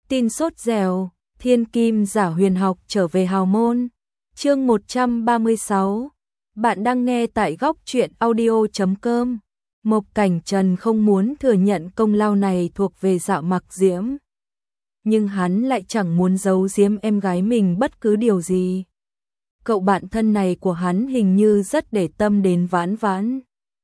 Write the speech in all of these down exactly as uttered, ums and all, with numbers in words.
Tin sốt dẻo, thiên kim giả huyền học trở về hào môn. Chương một trăm ba mươi sáu. Bạn đang nghe tại góc truyện audio chấm com. Mộc Cảnh Trần không muốn thừa nhận công lao này thuộc về Dạ Mặc Diễm, nhưng hắn lại chẳng muốn giấu giếm em gái mình bất cứ điều gì. Cậu bạn thân này của hắn hình như rất để tâm đến Vãn Vãn,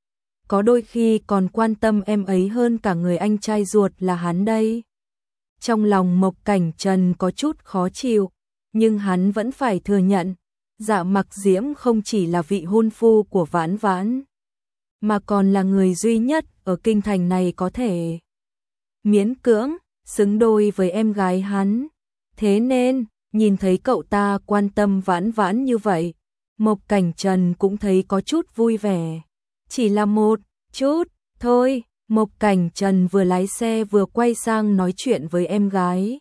có đôi khi còn quan tâm em ấy hơn cả người anh trai ruột là hắn đây. Trong lòng Mộc Cảnh Trần có chút khó chịu, nhưng hắn vẫn phải thừa nhận, Dạ Mặc Diễm không chỉ là vị hôn phu của Vãn Vãn, mà còn là người duy nhất ở kinh thành này có thể miễn cưỡng xứng đôi với em gái hắn. Thế nên, nhìn thấy cậu ta quan tâm Vãn Vãn như vậy, Mộc Cảnh Trần cũng thấy có chút vui vẻ. Chỉ là một chút thôi. Mộc Cảnh Trần vừa lái xe vừa quay sang nói chuyện với em gái.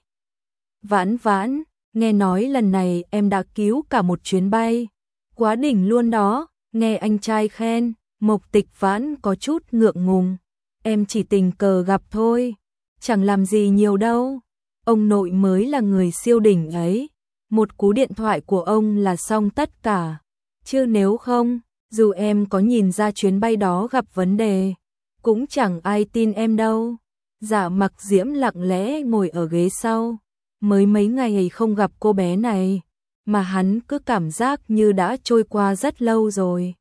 Vãn Vãn, nghe nói lần này em đã cứu cả một chuyến bay, quá đỉnh luôn đó. Nghe anh trai khen, Mộc Tịch Vãn có chút ngượng ngùng. Em chỉ tình cờ gặp thôi, chẳng làm gì nhiều đâu. Ông nội mới là người siêu đỉnh ấy, một cú điện thoại của ông là xong tất cả. Chứ nếu không, dù em có nhìn ra chuyến bay đó gặp vấn đề, cũng chẳng ai tin em đâu. Dạ Mặc Diễm lặng lẽ ngồi ở ghế sau, mới mấy ngày không gặp cô bé này, mà hắn cứ cảm giác như đã trôi qua rất lâu rồi.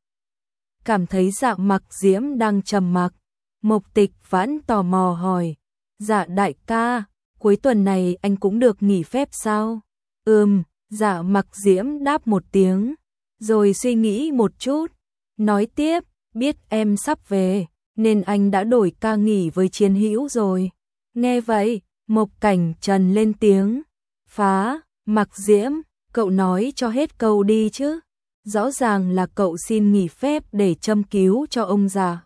Cảm thấy Dạ Mặc Diễm đang trầm mặc, Mộc Tịch Vãn tò mò hỏi, Dạ đại ca, cuối tuần này anh cũng được nghỉ phép sao? Ừm, Dạ Mặc Diễm đáp một tiếng, rồi suy nghĩ một chút, nói tiếp, biết em sắp về, nên anh đã đổi ca nghỉ với Chiến Hữu rồi. Nghe vậy, Mộc Cảnh Trần lên tiếng, phá. Mặc Diễm, cậu nói cho hết câu đi chứ. Rõ ràng là cậu xin nghỉ phép để châm cứu cho ông già,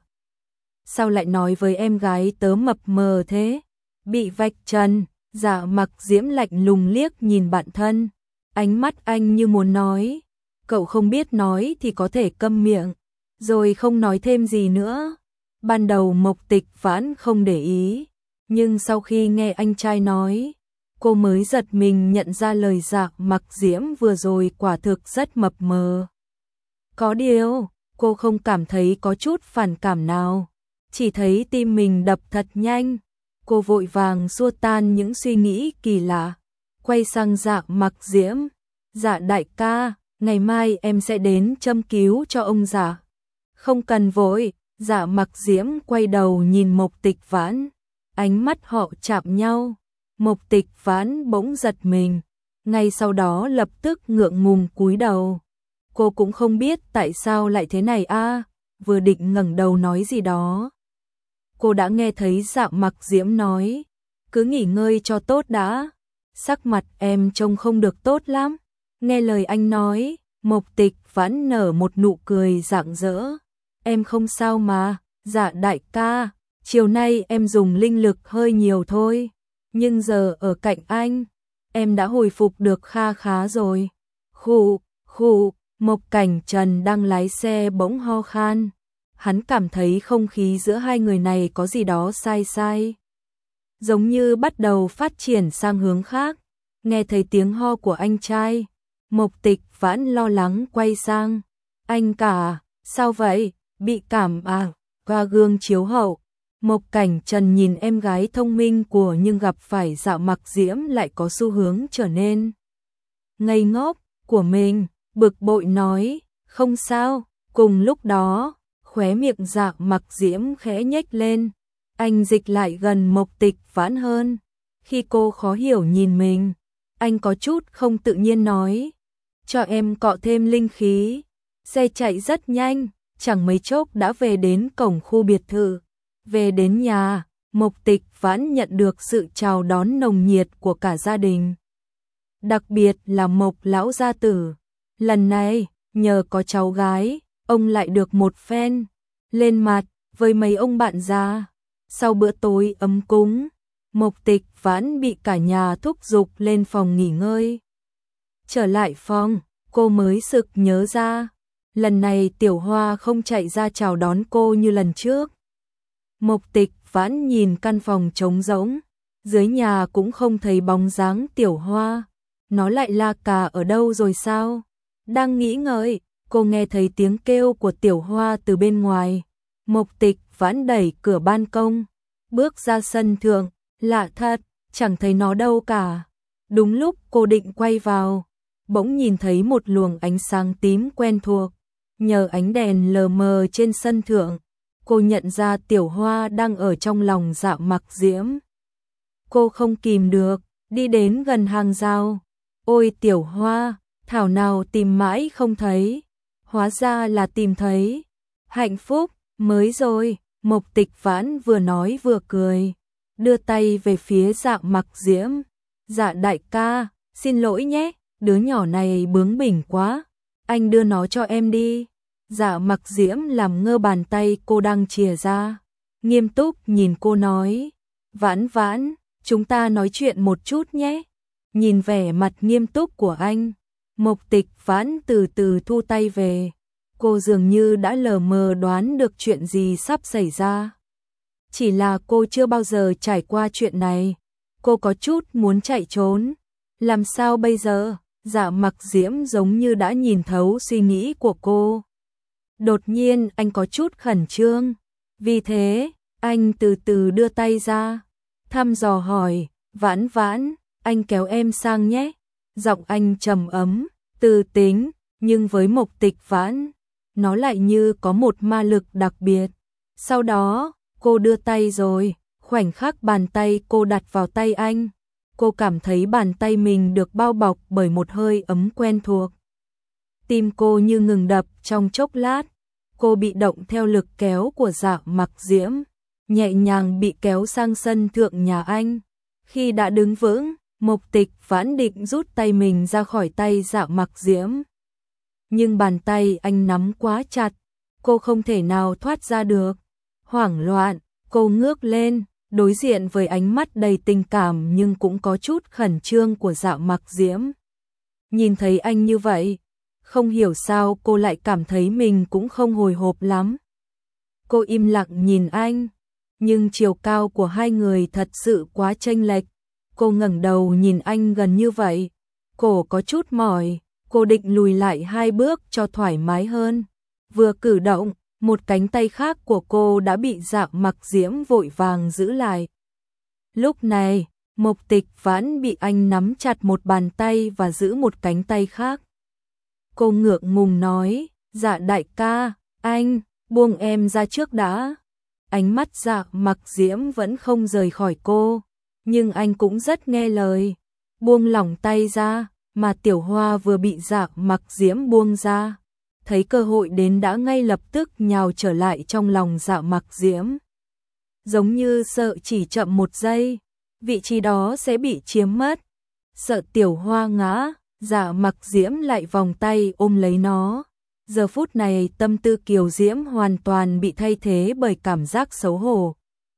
sao lại nói với em gái tớ mập mờ thế? Bị vạch trần, Dạ Mặc Diễm lạnh lùng liếc nhìn bạn thân, ánh mắt anh như muốn nói, cậu không biết nói thì có thể câm miệng, rồi không nói thêm gì nữa. Ban đầu Mộc Tịch Vãn không để ý, nhưng sau khi nghe anh trai nói, cô mới giật mình nhận ra lời Dạ Mặc Diễm vừa rồi quả thực rất mập mờ. Có điều, cô không cảm thấy có chút phản cảm nào, chỉ thấy tim mình đập thật nhanh. Cô vội vàng xua tan những suy nghĩ kỳ lạ, quay sang Dạ Mặc Diễm, Dạ đại ca, ngày mai em sẽ đến châm cứu cho ông già. Không cần vội. Dạ Mặc Diễm quay đầu nhìn Mộc Tịch Vãn, ánh mắt họ chạm nhau. Mộc Tịch Vãn bỗng giật mình, ngay sau đó lập tức ngượng ngùng cúi đầu. Cô cũng không biết tại sao lại thế này a, à, vừa định ngẩng đầu nói gì đó, cô đã nghe thấy Dạ Mặc Diễm nói, cứ nghỉ ngơi cho tốt đã, sắc mặt em trông không được tốt lắm. Nghe lời anh nói, Mộc Tịch Vãn nở một nụ cười rạng rỡ. Em không sao mà, Dạ đại ca, chiều nay em dùng linh lực hơi nhiều thôi, nhưng giờ ở cạnh anh, em đã hồi phục được kha khá rồi. Khụ, khụ, Mộc Cảnh Trần đang lái xe bỗng ho khan, hắn cảm thấy không khí giữa hai người này có gì đó sai sai, giống như bắt đầu phát triển sang hướng khác. Nghe thấy tiếng ho của anh trai, Mộc Tịch Vãn lo lắng quay sang, anh cả, sao vậy? Bị cảm à? Qua gương chiếu hậu, Mộc Cảnh Trần nhìn em gái thông minh của nhưng gặp phải Dạ Mặc Diễm lại có xu hướng trở nên ngây ngốc của mình, bực bội nói, không sao. Cùng lúc đó, khóe miệng Dạ Mặc Diễm khẽ nhếch lên, anh dịch lại gần Mộc Tịch Vãn hơn. Khi cô khó hiểu nhìn mình, anh có chút không tự nhiên nói, cho em cọ thêm linh khí. Xe chạy rất nhanh, chẳng mấy chốc đã về đến cổng khu biệt thự. Về đến nhà, Mộc Tịch Vãn nhận được sự chào đón nồng nhiệt của cả gia đình, đặc biệt là Mộc lão gia tử. Lần này, nhờ có cháu gái, ông lại được một phen lên mặt với mấy ông bạn già. Sau bữa tối ấm cúng, Mộc Tịch Vãn bị cả nhà thúc giục lên phòng nghỉ ngơi. Trở lại phòng, cô mới sực nhớ ra, lần này Tiểu Hoa không chạy ra chào đón cô như lần trước. Mộc Tịch Vãn nhìn căn phòng trống rỗng, Dưới nhà cũng không thấy bóng dáng Tiểu Hoa. Nó lại la cà ở đâu rồi sao? Đang nghĩ ngợi, cô nghe thấy tiếng kêu của Tiểu Hoa từ bên ngoài. Mộc Tịch Vãn đẩy cửa ban công, bước ra sân thượng, lạ thật, chẳng thấy nó đâu cả. Đúng lúc cô định quay vào, bỗng nhìn thấy một luồng ánh sáng tím quen thuộc. Nhờ ánh đèn lờ mờ trên sân thượng, cô nhận ra Tiểu Hoa đang ở trong lòng Dạ Mặc Diễm. Cô không kìm được, đi đến gần hàng rào. Ôi Tiểu Hoa, thảo nào tìm mãi không thấy. Hóa ra là tìm thấy. Hạnh phúc, mới rồi. Mộc Tịch Vãn vừa nói vừa cười, đưa tay về phía Dạ Mặc Diễm. Dạ đại ca, xin lỗi nhé, đứa nhỏ này bướng bỉnh quá. Anh đưa nó cho em đi. Dạ Mặc Diễm làm ngơ bàn tay cô đang chìa ra, nghiêm túc nhìn cô nói, Vãn Vãn, chúng ta nói chuyện một chút nhé. Nhìn vẻ mặt nghiêm túc của anh, Mộc Tịch Vãn từ từ thu tay về. Cô dường như đã lờ mờ đoán được chuyện gì sắp xảy ra. Chỉ là cô chưa bao giờ trải qua chuyện này. Cô có chút muốn chạy trốn. Làm sao bây giờ? Dạ Mặc Diễm giống như đã nhìn thấu suy nghĩ của cô. Đột nhiên anh có chút khẩn trương. Vì thế, anh từ từ đưa tay ra, thăm dò hỏi, Vãn Vãn, anh kéo em sang nhé. Giọng anh trầm ấm, từ tính, nhưng với Mộc Tịch Vãn, nó lại như có một ma lực đặc biệt. Sau đó, cô đưa tay rồi, khoảnh khắc bàn tay cô đặt vào tay anh, cô cảm thấy bàn tay mình được bao bọc bởi một hơi ấm quen thuộc. Tim cô như ngừng đập trong chốc lát, cô bị động theo lực kéo của Dạ Mặc Diễm, nhẹ nhàng bị kéo sang sân thượng nhà anh. Khi đã đứng vững, Mộc Tịch Vãn định rút tay mình ra khỏi tay Dạ Mặc Diễm. Nhưng bàn tay anh nắm quá chặt, cô không thể nào thoát ra được. Hoảng loạn, cô ngước lên, đối diện với ánh mắt đầy tình cảm nhưng cũng có chút khẩn trương của Dạ Mặc Diễm. Nhìn thấy anh như vậy, không hiểu sao cô lại cảm thấy mình cũng không hồi hộp lắm. Cô im lặng nhìn anh, nhưng chiều cao của hai người thật sự quá chênh lệch. Cô ngẩng đầu nhìn anh gần như vậy, cổ có chút mỏi, cô định lùi lại hai bước cho thoải mái hơn. Vừa cử động, một cánh tay khác của cô đã bị Dạ Mặc Diễm vội vàng giữ lại. Lúc này, Mộc Tịch Vãn bị anh nắm chặt một bàn tay và giữ một cánh tay khác. Cô ngượng ngùng nói, Dạ đại ca, anh, buông em ra trước đã. Ánh mắt Dạ Mặc Diễm vẫn không rời khỏi cô, nhưng anh cũng rất nghe lời. Buông lỏng tay ra, mà Tiểu Hoa vừa bị Dạ Mặc Diễm buông ra, thấy cơ hội đến đã ngay lập tức nhào trở lại trong lòng Dạ Mặc Diễm. Giống như sợ chỉ chậm một giây, vị trí đó sẽ bị chiếm mất. Sợ Tiểu Hoa ngã, Dạ Mặc Diễm lại vòng tay ôm lấy nó. Giờ phút này tâm tư kiều diễm hoàn toàn bị thay thế bởi cảm giác xấu hổ.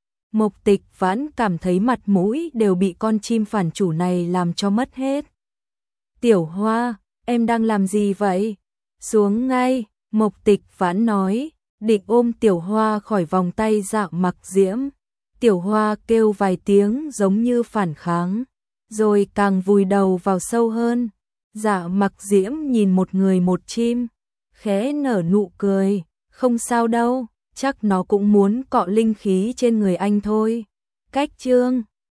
Mộc Tịch Vãn cảm thấy mặt mũi đều bị con chim phản chủ này làm cho mất hết. Tiểu Hoa, em đang làm gì vậy? Xuống ngay, Mộc Tịch Vãn nói, định ôm Tiểu Hoa khỏi vòng tay Dạ Mặc Diễm. Tiểu Hoa kêu vài tiếng giống như phản kháng, rồi càng vùi đầu vào sâu hơn. Dạ Mặc Diễm nhìn một người một chim, khẽ nở nụ cười, không sao đâu, chắc nó cũng muốn cọ linh khí trên người anh thôi. Cách chương